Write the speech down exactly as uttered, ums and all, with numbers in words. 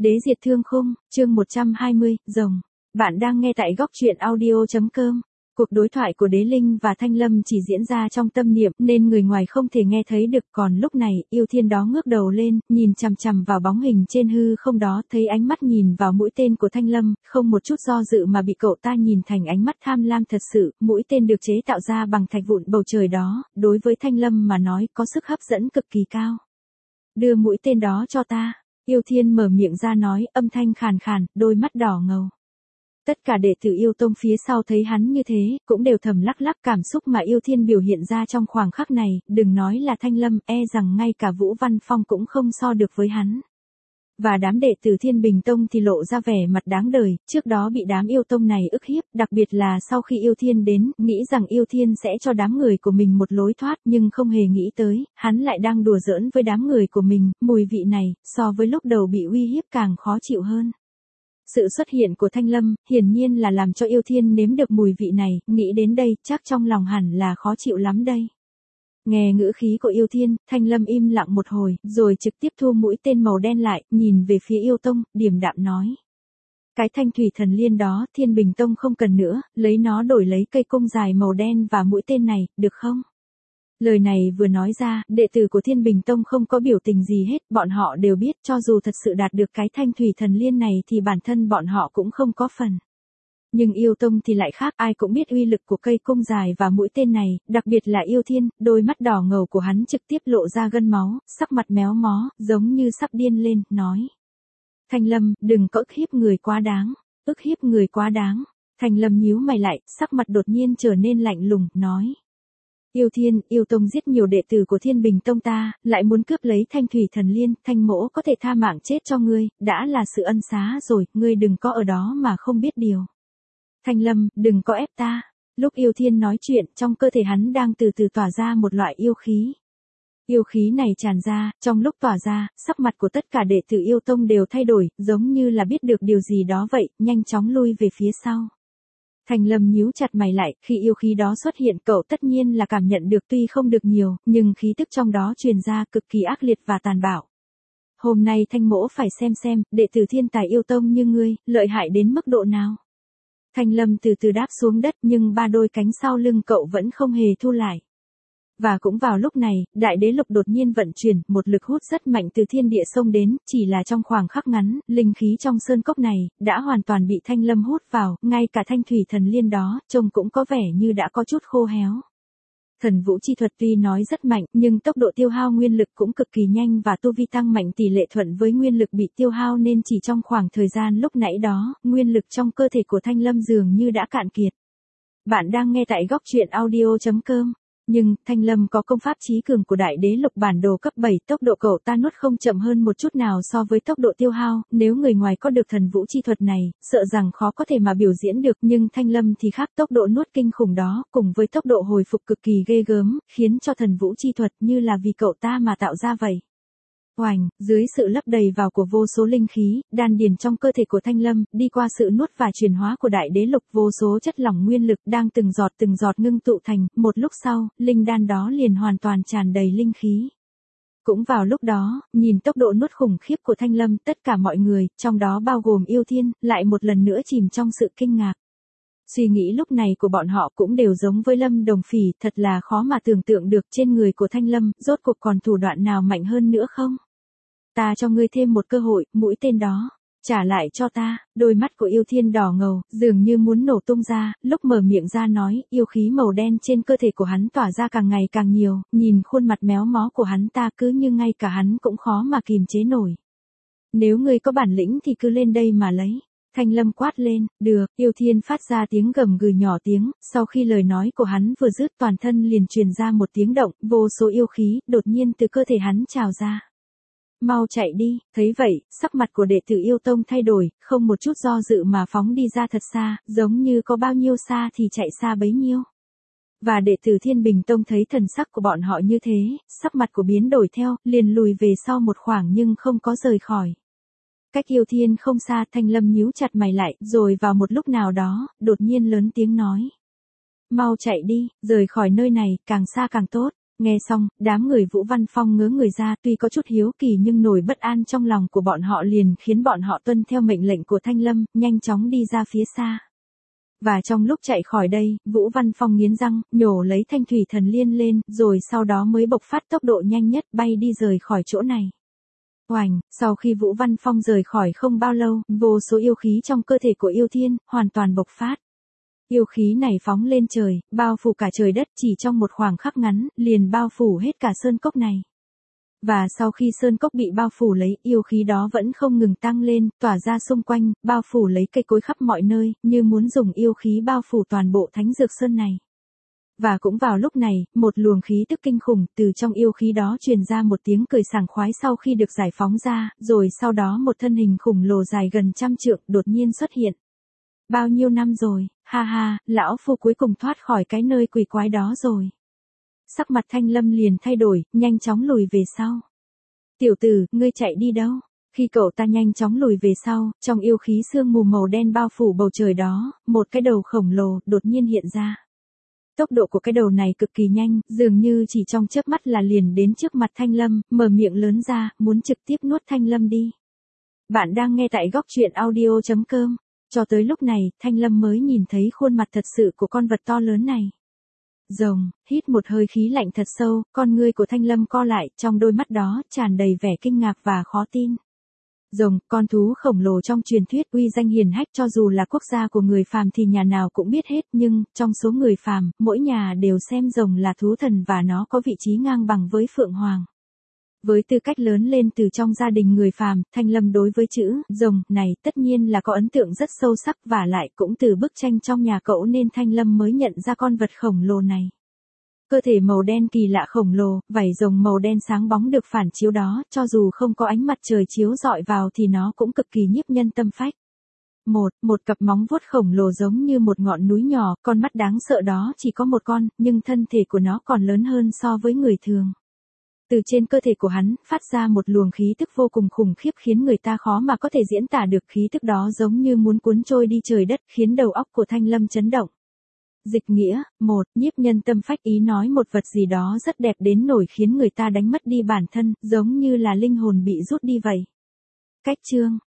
Đế diệt thương khung, chương một trăm hai mươi, rồng. Bạn đang nghe tại góc truyện audio chấm com. Cuộc đối thoại của Đế Linh và Thanh Lâm chỉ diễn ra trong tâm niệm nên người ngoài không thể nghe thấy được. Còn lúc này, Yêu Thiên đó ngước đầu lên, nhìn chằm chằm vào bóng hình trên hư không đó, thấy ánh mắt nhìn vào mũi tên của Thanh Lâm, không một chút do dự mà bị cậu ta nhìn thành ánh mắt tham lam thật sự. Mũi tên được chế tạo ra bằng thạch vụn bầu trời đó, đối với Thanh Lâm mà nói có sức hấp dẫn cực kỳ cao. Đưa mũi tên đó cho ta. Yêu Thiên mở miệng ra nói, âm thanh khàn khàn, đôi mắt đỏ ngầu. Tất cả đệ tử Yêu Tông phía sau thấy hắn như thế, cũng đều thầm lắc lắc. Cảm xúc mà Yêu Thiên biểu hiện ra trong khoảng khắc này, đừng nói là Thanh Lâm, e rằng ngay cả Vũ Văn Phong cũng không so được với hắn. Và đám đệ tử Thiên Bình Tông thì lộ ra vẻ mặt đáng đời, trước đó bị đám Yêu Tông này ức hiếp, đặc biệt là sau khi Yêu Thiên đến, nghĩ rằng Yêu Thiên sẽ cho đám người của mình một lối thoát, nhưng không hề nghĩ tới, hắn lại đang đùa giỡn với đám người của mình. Mùi vị này, so với lúc đầu bị uy hiếp càng khó chịu hơn. Sự xuất hiện của Thanh Lâm, hiển nhiên là làm cho Yêu Thiên nếm được mùi vị này, nghĩ đến đây, chắc trong lòng hẳn là khó chịu lắm đây. Nghe ngữ khí của Yêu Thiên, Thanh Lâm im lặng một hồi, rồi trực tiếp thu mũi tên màu đen lại, nhìn về phía Yêu Tông, điềm đạm nói. Cái thanh thủy thần liên đó, Thiên Bình Tông không cần nữa, lấy nó đổi lấy cây cung dài màu đen và mũi tên này, được không? Lời này vừa nói ra, đệ tử của Thiên Bình Tông không có biểu tình gì hết, bọn họ đều biết cho dù thật sự đạt được cái thanh thủy thần liên này thì bản thân bọn họ cũng không có phần. Nhưng Yêu Tông thì lại khác, ai cũng biết uy lực của cây cung dài và mũi tên này, đặc biệt là Yêu Thiên, đôi mắt đỏ ngầu của hắn trực tiếp lộ ra gân máu, sắc mặt méo mó, giống như sắp điên lên, nói. Thanh Lâm, đừng có ức hiếp người quá đáng, ức hiếp người quá đáng. Thanh Lâm nhíu mày lại, sắc mặt đột nhiên trở nên lạnh lùng, nói. Yêu Thiên, Yêu Tông giết nhiều đệ tử của Thiên Bình Tông ta, lại muốn cướp lấy thanh thủy thần liên, Thanh mỗ có thể tha mạng chết cho ngươi, đã là sự ân xá rồi, ngươi đừng có ở đó mà không biết điều. Thanh Lâm, đừng có ép ta. Lúc Yêu Thiên nói chuyện, trong cơ thể hắn đang từ từ tỏa ra một loại yêu khí. Yêu khí này tràn ra, trong lúc tỏa ra, sắc mặt của tất cả đệ tử Yêu Tông đều thay đổi, giống như là biết được điều gì đó vậy, nhanh chóng lui về phía sau. Thanh Lâm nhíu chặt mày lại, khi yêu khí đó xuất hiện cậu tất nhiên là cảm nhận được tuy không được nhiều, nhưng khí tức trong đó truyền ra cực kỳ ác liệt và tàn bạo. Hôm nay Thanh mỗ phải xem xem, đệ tử thiên tài Yêu Tông như ngươi, lợi hại đến mức độ nào. Thanh Lâm từ từ đáp xuống đất nhưng ba đôi cánh sau lưng cậu vẫn không hề thu lại. Và cũng vào lúc này, đại đế lục đột nhiên vận chuyển, một lực hút rất mạnh từ thiên địa xông đến, chỉ là trong khoảng khắc ngắn, linh khí trong sơn cốc này, đã hoàn toàn bị Thanh Lâm hút vào, ngay cả thanh thủy thần liên đó, trông cũng có vẻ như đã có chút khô héo. Thần vũ chi thuật tuy nói rất mạnh, nhưng tốc độ tiêu hao nguyên lực cũng cực kỳ nhanh và tu vi tăng mạnh tỷ lệ thuận với nguyên lực bị tiêu hao nên chỉ trong khoảng thời gian lúc nãy đó, nguyên lực trong cơ thể của Thanh Lâm dường như đã cạn kiệt. Bạn đang nghe tại góc truyện audio chấm com. Nhưng, Thanh Lâm có công pháp trí cường của đại đế lục bản đồ cấp bảy, tốc độ cậu ta nuốt không chậm hơn một chút nào so với tốc độ tiêu hao, nếu người ngoài có được thần vũ chi thuật này, sợ rằng khó có thể mà biểu diễn được, nhưng Thanh Lâm thì khác, tốc độ nuốt kinh khủng đó, cùng với tốc độ hồi phục cực kỳ ghê gớm, khiến cho thần vũ chi thuật như là vì cậu ta mà tạo ra vậy. Oành, dưới sự lấp đầy vào của vô số linh khí, đan điền trong cơ thể của Thanh Lâm, đi qua sự nuốt và chuyển hóa của đại đế lục, vô số chất lỏng nguyên lực đang từng giọt từng giọt ngưng tụ thành, một lúc sau, linh đan đó liền hoàn toàn tràn đầy linh khí. Cũng vào lúc đó, nhìn tốc độ nuốt khủng khiếp của Thanh Lâm, tất cả mọi người, trong đó bao gồm Yêu Thiên, lại một lần nữa chìm trong sự kinh ngạc. Suy nghĩ lúc này của bọn họ cũng đều giống với Lâm Đồng Phỉ, thật là khó mà tưởng tượng được trên người của Thanh Lâm, rốt cuộc còn thủ đoạn nào mạnh hơn nữa không? Ta cho ngươi thêm một cơ hội, mũi tên đó, trả lại cho ta. Đôi mắt của Yêu Thiên đỏ ngầu, dường như muốn nổ tung ra, lúc mở miệng ra nói, yêu khí màu đen trên cơ thể của hắn tỏa ra càng ngày càng nhiều, nhìn khuôn mặt méo mó của hắn ta cứ như ngay cả hắn cũng khó mà kìm chế nổi. Nếu ngươi có bản lĩnh thì cứ lên đây mà lấy. Thanh Lâm quát lên, được. Yêu Thiên phát ra tiếng gầm gừ nhỏ tiếng, sau khi lời nói của hắn vừa dứt toàn thân liền truyền ra một tiếng động, vô số yêu khí, đột nhiên từ cơ thể hắn trào ra. Mau chạy đi, thấy vậy, sắc mặt của đệ tử Yêu Tông thay đổi, không một chút do dự mà phóng đi ra thật xa, giống như có bao nhiêu xa thì chạy xa bấy nhiêu. Và đệ tử Thiên Bình Tông thấy thần sắc của bọn họ như thế, sắc mặt của biến đổi theo, liền lùi về sau một khoảng nhưng không có rời khỏi. Cách Yêu Thiên không xa, Thanh Lâm nhíu chặt mày lại, rồi vào một lúc nào đó, đột nhiên lớn tiếng nói. Mau chạy đi, rời khỏi nơi này, càng xa càng tốt. Nghe xong, đám người Vũ Văn Phong ngớ người ra, tuy có chút hiếu kỳ nhưng nỗi bất an trong lòng của bọn họ liền khiến bọn họ tuân theo mệnh lệnh của Thanh Lâm, nhanh chóng đi ra phía xa. Và trong lúc chạy khỏi đây, Vũ Văn Phong nghiến răng, nhổ lấy thanh thủy thần liên lên, rồi sau đó mới bộc phát tốc độ nhanh nhất bay đi rời khỏi chỗ này. Oành, sau khi Vũ Văn Phong rời khỏi không bao lâu, vô số yêu khí trong cơ thể của yêu thiên, hoàn toàn bộc phát. Yêu khí này phóng lên trời, bao phủ cả trời đất chỉ trong một khoảng khắc ngắn, liền bao phủ hết cả sơn cốc này. Và sau khi sơn cốc bị bao phủ lấy, yêu khí đó vẫn không ngừng tăng lên, tỏa ra xung quanh, bao phủ lấy cây cối khắp mọi nơi, như muốn dùng yêu khí bao phủ toàn bộ thánh dược sơn này. Và cũng vào lúc này, một luồng khí tức kinh khủng từ trong yêu khí đó truyền ra một tiếng cười sảng khoái sau khi được giải phóng ra, rồi sau đó một thân hình khủng lồ dài gần trăm trượng đột nhiên xuất hiện. Bao nhiêu năm rồi, ha ha, lão phu cuối cùng thoát khỏi cái nơi quỷ quái đó rồi. Sắc mặt Thanh Lâm liền thay đổi, nhanh chóng lùi về sau. Tiểu tử, ngươi chạy đi đâu? Khi cậu ta nhanh chóng lùi về sau, trong yêu khí sương mù màu đen bao phủ bầu trời đó, một cái đầu khổng lồ đột nhiên hiện ra. Tốc độ của cái đầu này cực kỳ nhanh, dường như chỉ trong chớp mắt là liền đến trước mặt Thanh Lâm, mở miệng lớn ra, muốn trực tiếp nuốt Thanh Lâm đi. Bạn đang nghe tại góc truyện audio chấm com. Cho tới lúc này, Thanh Lâm mới nhìn thấy khuôn mặt thật sự của con vật to lớn này. Rồng, hít một hơi khí lạnh thật sâu, con ngươi của Thanh Lâm co lại, trong đôi mắt đó tràn đầy vẻ kinh ngạc và khó tin. Rồng, con thú khổng lồ trong truyền thuyết uy danh hiển hách, cho dù là quốc gia của người phàm thì nhà nào cũng biết hết, nhưng trong số người phàm, mỗi nhà đều xem rồng là thú thần và nó có vị trí ngang bằng với Phượng Hoàng. Với tư cách lớn lên từ trong gia đình người phàm, Thanh Lâm đối với chữ rồng này tất nhiên là có ấn tượng rất sâu sắc, và lại cũng từ bức tranh trong nhà cậu nên Thanh Lâm mới nhận ra con vật khổng lồ này. Cơ thể màu đen kỳ lạ khổng lồ, vảy rồng màu đen sáng bóng được phản chiếu đó, cho dù không có ánh mặt trời chiếu rọi vào thì nó cũng cực kỳ nhiếp nhân tâm phách. Một, một cặp móng vuốt khổng lồ giống như một ngọn núi nhỏ, con mắt đáng sợ đó chỉ có một con, nhưng thân thể của nó còn lớn hơn so với người thường. Từ trên cơ thể của hắn, phát ra một luồng khí tức vô cùng khủng khiếp khiến người ta khó mà có thể diễn tả được, khí tức đó giống như muốn cuốn trôi đi trời đất, khiến đầu óc của Thanh Lâm chấn động. Dịch nghĩa, một, nhiếp nhân tâm phách ý nói một vật gì đó rất đẹp đến nổi khiến người ta đánh mất đi bản thân, giống như là linh hồn bị rút đi vậy. Cách chương,